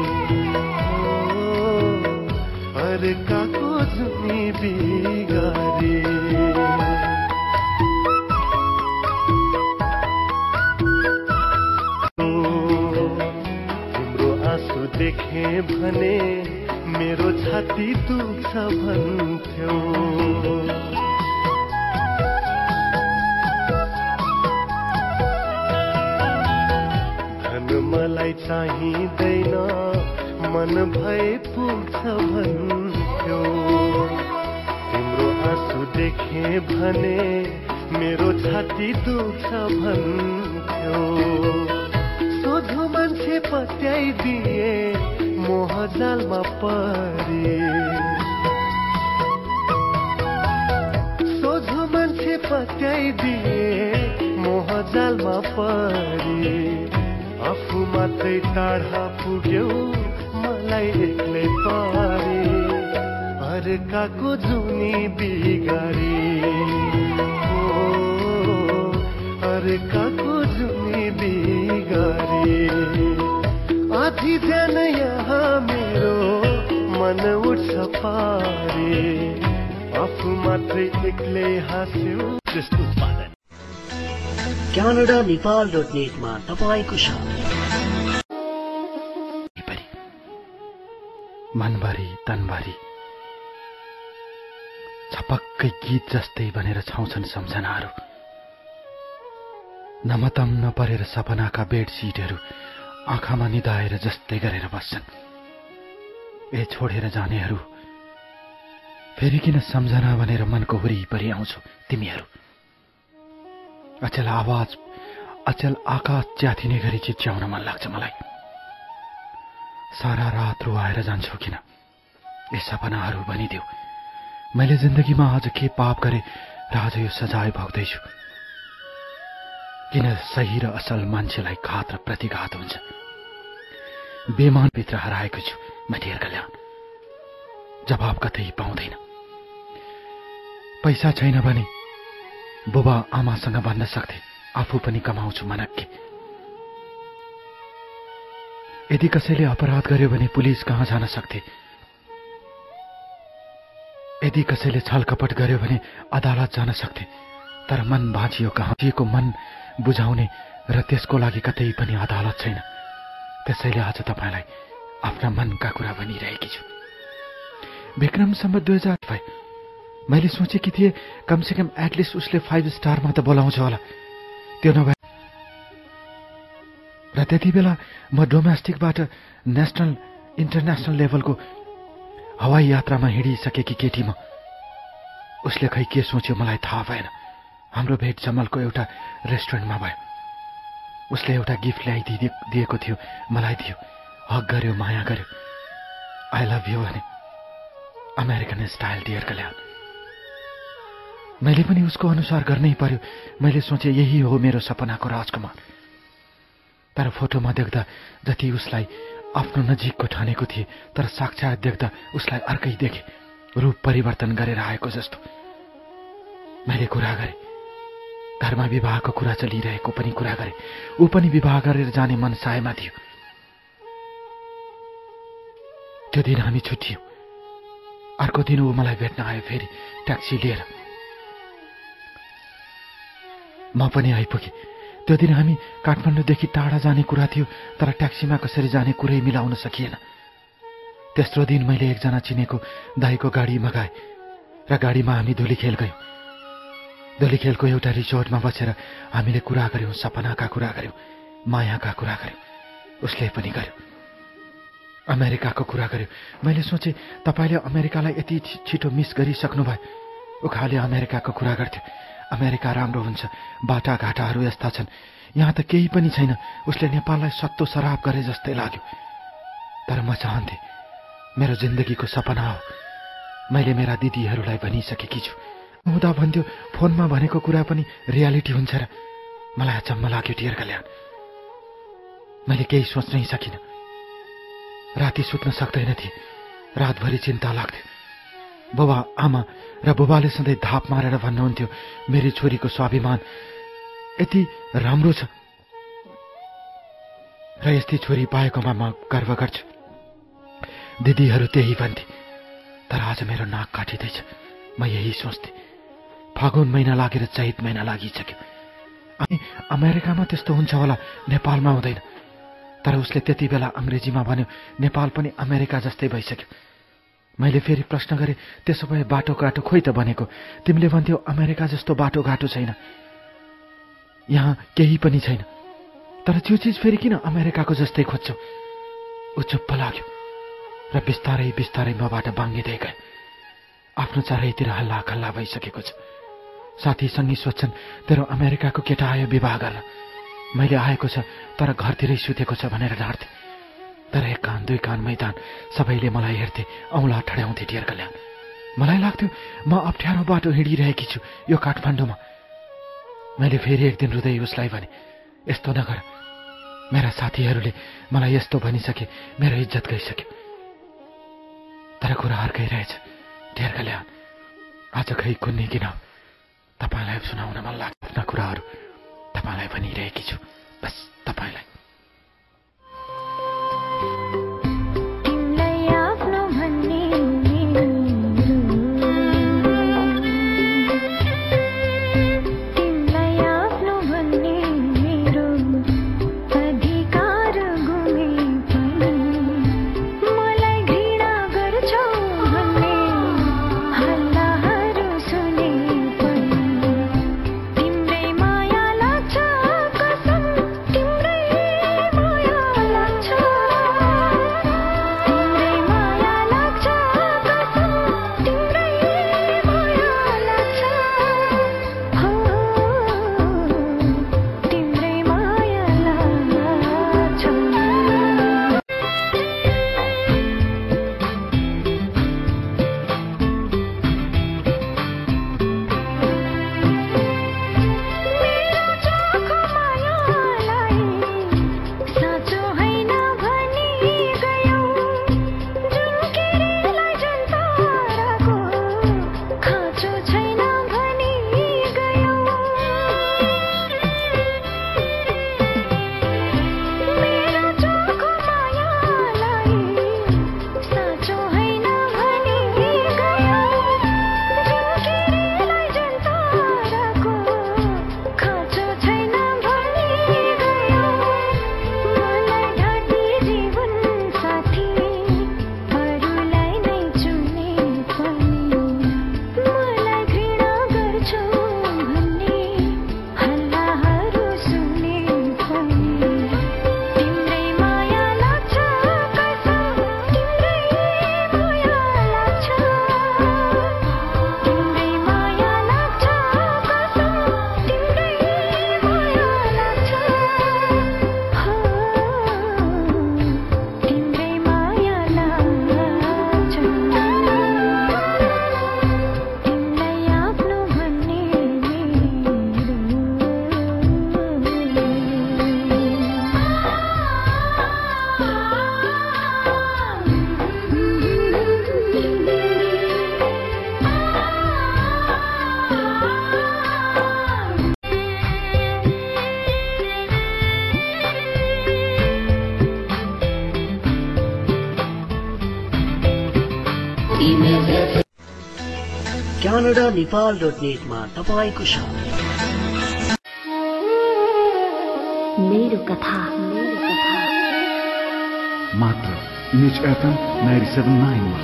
अर्काको जुनी बिगारे। तिम्रो आँसु देखे भने मेरो छाती दुख्छ भन्थ्यौ, धन मलाई चाहिँदैन मन भए पुग्छ भन्थ्यौ। तिम्रो आँसु देखे भने मेरो छाती दुख्छ भन्थ्यौ। सोझो मान्छे पत्याइदिए मोह जालमा परे, सोझो मान्छे पत्याइदिए मोह जालमा परे। आफू मात्रै टाढा पुग्यो मलाई एक्लै पारे, अर्काको जुनी बिगारे, अर्काको जुनी बिगारे। आधी जन यहाँ मेरो मन उठ्छ पारे, आफू मात्रै एक्लै हाँस्यो। त्यस्तो उत्पादन क्यानाडा नेपाल डट नेटमा तपाईँको साथ। मनभरि तनभरि छपक्कै गीत जस्तै बनेर छाउँछन् सम्झनाहरू। नमतम नपरेर सपनाका बेडसिटहरू आँखामा निदाएर जस्तै गरेर बस्छन्। ए छोडेर जानेहरू फेरि किन सम्झना भनेर मनको वरिपरि आउँछौ तिमीहरू। अचल आवाज अचल आकाश च्यातिने गरी चिच्याउन मन लाग्छ मलाई। सारा रात रुवाएर जान्छौ किन ए सपनाहरू भनिदेऊ। मैले जिन्दगीमा आज के पाप गरे र आज यो सजाय भोग्दैछु। किन सही र असल मान्छेलाई घात र प्रतिघात हुन्छ। बेमान भित्र हराएको छु म डियर कल्याण, जवाब कतै पाउँदैन। पैसा छैन भने बुबा आमासँग भन्न सक्थे आफू पनि कमाउँछु मनक्के। यदि कसैले अपराध गर्यो भने पुलिस कहाँ जान सक्थे। यदि कसैले छलकपट गर्यो भने अदालत जान सक्थे। तर मन बाँचियो कहाँ। जिएको मन बुझाउने र त्यसको लागि कतै पनि अदालत छैन। त्यसैले आज तपाईलाई आफ्ना मनका कुरा भनिरहेकी छु। विक्रमसम्म दुई हजार भयो। मैले सोचेकी थिएँ कमसेकम एटलिस्ट उसले फाइभ स्टारमा त बोलाउँछ होला। त्यो नभए र त्यति बेला म डोमेस्टिकबाट नेसनल इन्टरनेसनल लेभलको हवाई यात्रामा हिँडिसकेकी केटी म। उसले खै के सोच्यो मलाई थाहा भएन। हाम्रो भेट जमलको एउटा रेस्टुरेन्टमा भयो। उसले एउटा गिफ्ट ल्याइदिए दिएको थियो, मलाई दियो, हक गर्यो, माया गर्यो, आई लभ यु भने। American style dear Kalyan. मैले पनि उसको अनुसार गर्नै पर्यो। मैले सोचे यही हो मेरो सपनाको राजकुमार। तर फोटोमा देख्दा जति उसलाई आफ्नो नजिकको ठानेको थिए, तर साक्षात देख्दा उसलाई अर्कै देखे, रूप परिवर्तन गरेर आएको जस्तो। मैले कुरा गरेँ, घरमा विवाहको कुरा चलिरहेको पनि कुरा गरेँ। ऊ पनि विवाह गरेर जाने मन सायमा थियो। त्यो दिन हामी छुट्टियौँ। अर्को दिन ऊ मलाई भेट्न आयो, फेरि ट्याक्सी लिएर। म पनि आइपुगेँ। त्यो दिन हामी काठमाडौँदेखि टाढा जाने कुरा थियो, तर ट्याक्सीमा कसरी जाने कुरै मिलाउन सकिएन। तेस्रो दिन मैले एकजना चिनेको दाईको गाडी मगाएँ र गाडीमा हामी धुलीखेल गयौँ। धुलीखेलको एउटा रिसोर्टमा बसेर हामीले कुरा गर्यौँ, सपनाका कुरा गर्यौँ, मायाका कुरा गर्यौँ। उसले पनि गर्यो, अमेरिकाको कुरा गर्यो। मैले सोचेँ तपाईँले अमेरिकालाई यति छिटो मिस गरिसक्नुभयो। उखाले अमेरिकाको कुरा गर्थ्यो, अमेरिका राम्रो हुन्छ, बाटाघाटाहरू यस्ता छन्, यहाँ त केही पनि छैन। उसले नेपाललाई सत्तो सराप गरे जस्तै लाग्यो। तर म चाहन्थेँ, मेरो जिन्दगीको सपना हो। मैले मेरा दिदीहरूलाई भनिसकेकी छु। हुँदा भन्थ्यो फोनमा भनेको कुरा पनि रियालिटी हुन्छ र। मलाई अचम्म लाग्यो डियर कल्याण। मैले केही सोच्नै सकिनँ। राति सुत्न सक्दैन थिएँ। रातभरि चिन्ता लाग्थ्यो। बुबा आमा र बुबाले सधैँ धाप मारेर भन्नुहुन्थ्यो, मेरी छोरीको स्वाभिमान यति राम्रो छ र यस्तै छोरी पाएकोमा म गर्व गर्छु। दिदीहरू त्यही भन्थे। तर आज मेरो नाक काटिँदैछ। म यही सोच्थेँ। फागुन महिना लागेर चैत महिना लागिसक्यो। अनि अमेरिकामा त्यस्तो हुन्छ होला, नेपालमा हुँदैन। तर उसले त्यति बेला अङ्ग्रेजीमा भन्यो, नेपाल पनि अमेरिका जस्तै भइसक्यो। मैले फेरि प्रश्न गरेँ, त्यसो भए बाटोघाटो खोइ त भनेको? तिमीले भन्थ्यौ अमेरिका जस्तो बाटोघाटो छैन, यहाँ केही पनि छैन। तर त्यो चिज फेरि किन अमेरिकाको जस्तै खोज्छौ? ऊ चुप्प लाग्यो र बिस्तारै बिस्तारै मबाट बाङ्गिँदै गयो। आफ्नो चारैतिर हल्ला खल्ला भइसकेको छ। साथी सङ्गी सोध्छन्, तेरो अमेरिकाको केटा आयो विवाह गर्न। मैले आएको छ तर घरतिरै सुतेको छ भनेर ढाँट्थे। तर एक कान दुई कान मैदान सबैले मलाई हेर्थे, औँला ठड्याउँथे डियर कल्याण। मलाई लाग्थ्यो म अप्ठ्यारो बाटो हिँडिरहेकी छु यो काठमाडौँमा। मैले फेरि एक दिन रुँदै उसलाई भने, यस्तो नगर, मेरा साथीहरूले मलाई यस्तो भनिसके, मेरो इज्जत गइसक्यो। तर कुरा अर्कै रहेछ डियर कल्याण। आज खै कुन्नी किन तपाईँलाई सुनाउन मन लाग्छ आफ्ना कुराहरू। तपाईँलाई भनिरहेकी छु, बस तपाईँलाई। तिम्रै क्यानाडा नेपाल डट नेटमा तपाईँको साथ मेरो कथा मात्र इमेज एफएम नाइन्टी सेभेन नाइनमा।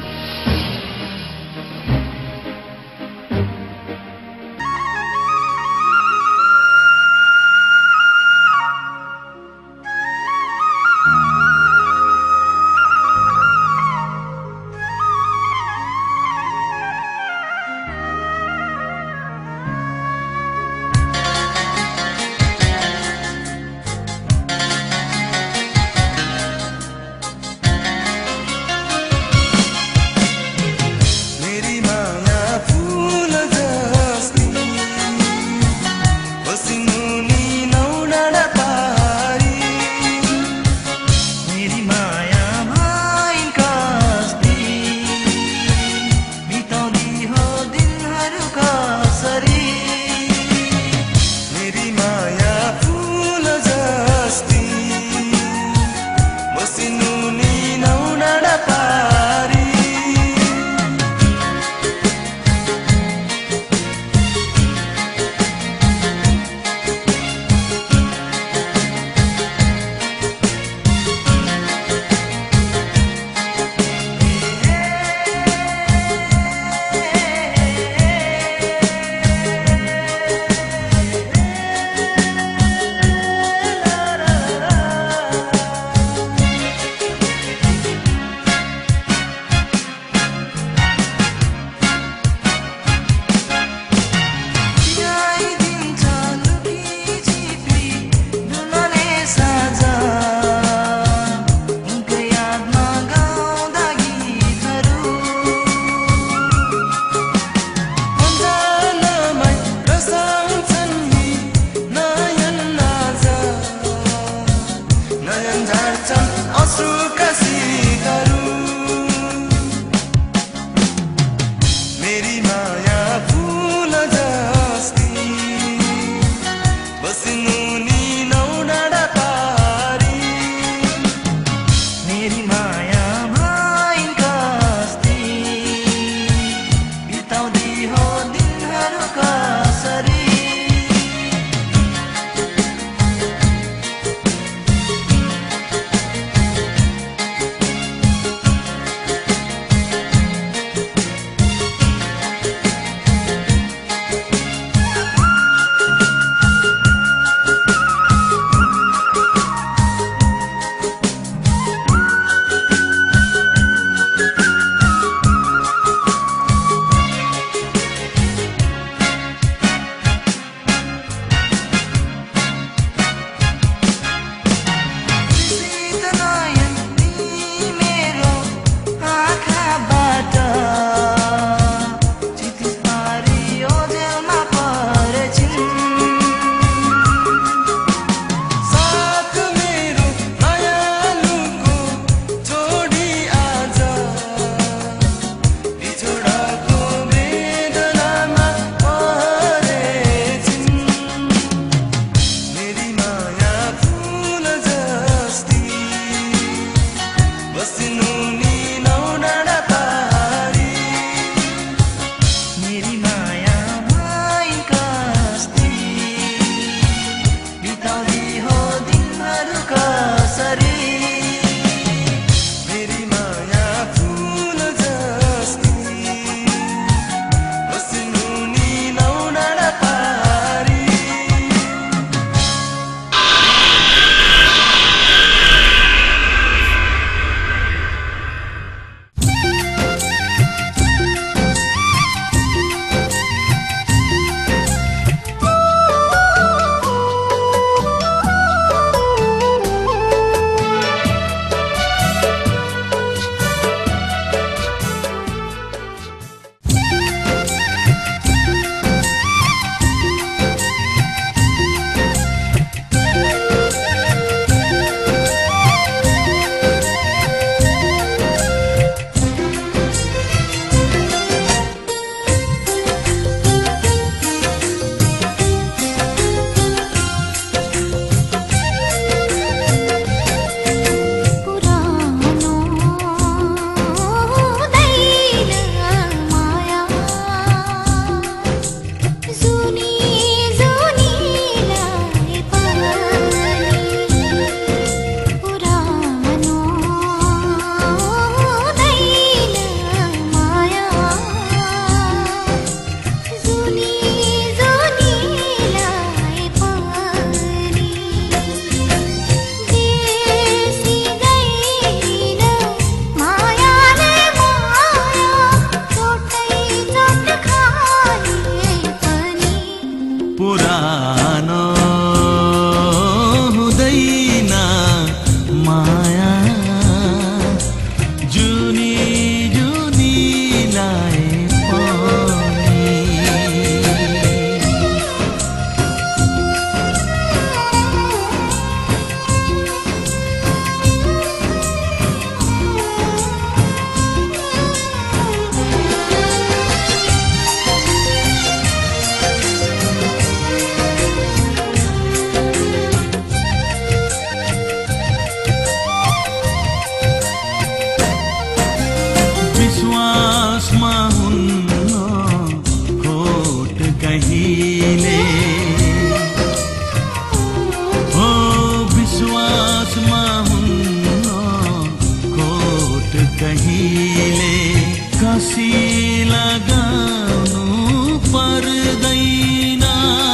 कहिले कसी लगाउनु पर्दैन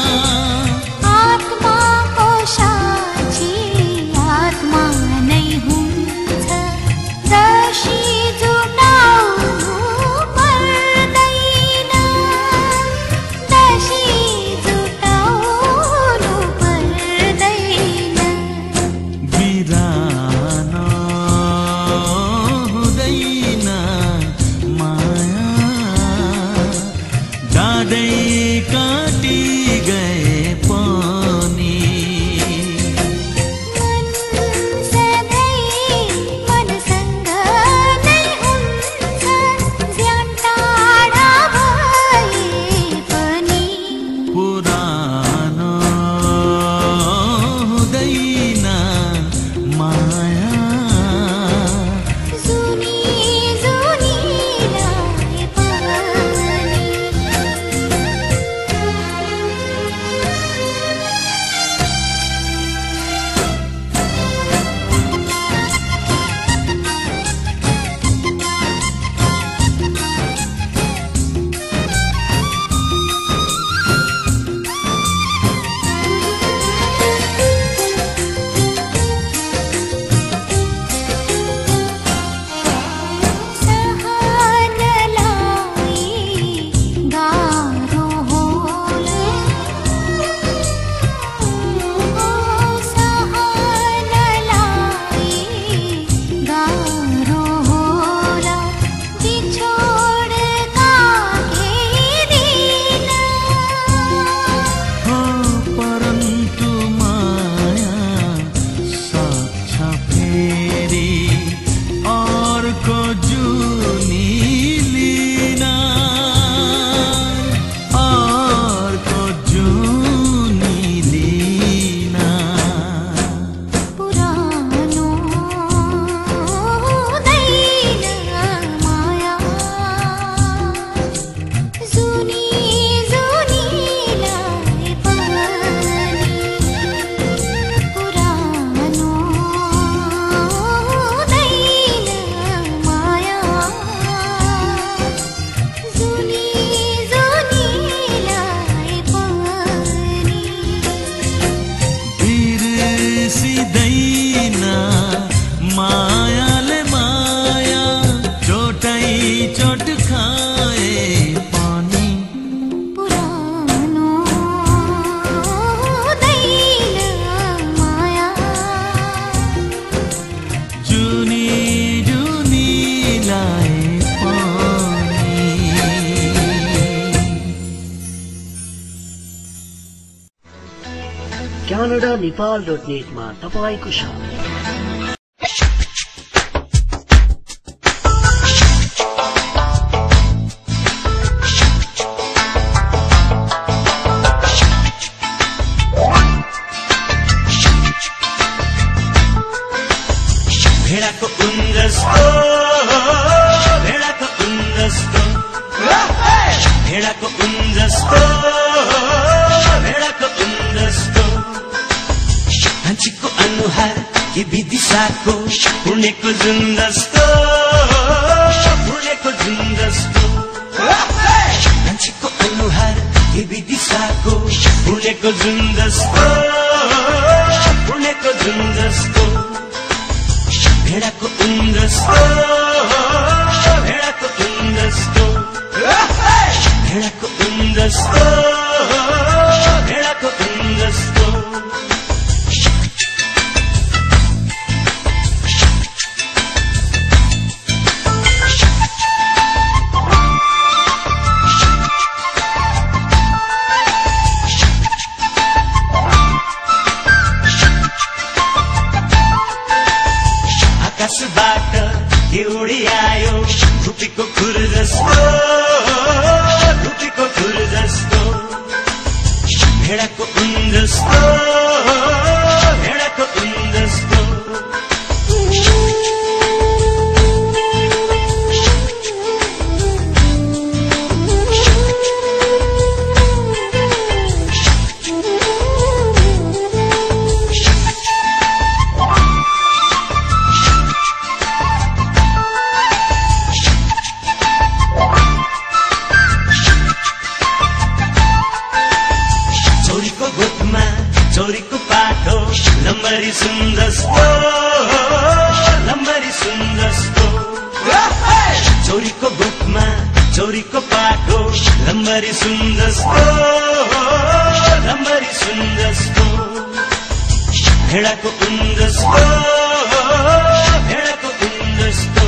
आत्माको साक्षी आत्मा नै हुन्छ दर्शी जुटाउनु पर्दैन दर्शी जुटाउनु पर्दैन बिरान हुँदैन माया डाँडै काटी गए पनि मन सधैँ मनसँग नै हुन्छ ज्यान टाढा भए पनि पुरानो हुँदैन माया जुनी जुनीलाई पनि सहनलाई गाह्रो होला सहनलाई गाह्रो होला बिछोडका घेरिन हो परन्तु माया सक्छ फेरि अर्को जुनी लिन अर्को जुनी लिन पुरानो हुँदैन माया जुनी जुनीलाई पनि पुरानो हुँदैन माया जुनी जुनीलाई पनि बिर्सिँदैन मायाले माया चोटै चोट खाए पनि पुरानो हुँदैन माया जुनी जुनीलाई पनि क्यानाडा नेपाल डट नेटमा तपाईँको साथ भेडाको उन्जस्तो भेडाको उन्जस्तो भेडाको उन्जस्तो भेडाको उन्जस्तो मान्छेको अनुहार के विदिशाको पुर्णेको जुन जस्तो पुर्णेको जुन जस्तो मान्छेको अनुहार के विदिशाको पुर्णेको जुन जस्तो पुर्णेको जुन जस्तो भेडाको उन्जस्तो भेडाको उन्जस्तो भेडाको उन्जस्तो भेडाको उन्जस्तो आकाशबाट एउटी आयो धुपीको खुर जस्तो धुपीको खुर जस्तो भेडाको उन्जस्तो भेडाको उन्जस्तो चौरीको बुकमा चौरीको पाको लम्बरी सुन्दस्तो लम्बरी सुन्दस्तो भेडाको उन्दस्तो भेडाको उन्दस्तो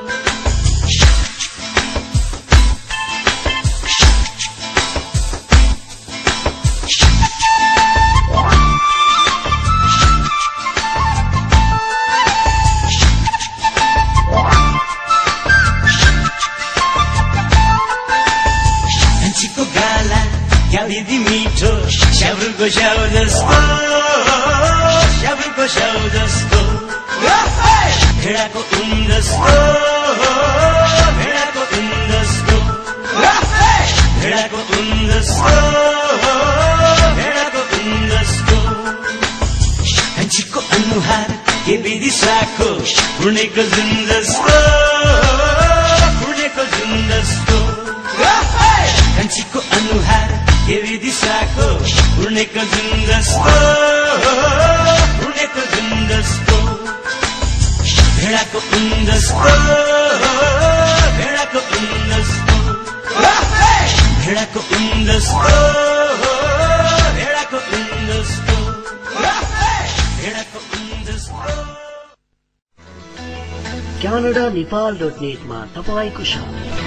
Diedi mito, shabruko shaudasto, shabruko shaudasto, bhedako undasto, bhedako undasto, bhedako undasto, bhedako undasto. Hanchiko anuhar ke bidisako, purneko zundasto, purneko zundasto. Hanchiko anuhar केवी दिशाको उड्नेको जुन्दस्तो उड्नेको जुन्दस्तो भेडाको उन्दस्तो भेडाको उन्दस्तो भेडाको उन्दस्तो भेडाको उन्दस्तो भेडाको उन्दस्तो क्यानाडा नेपाल डट नेटमा तपाईँको साथ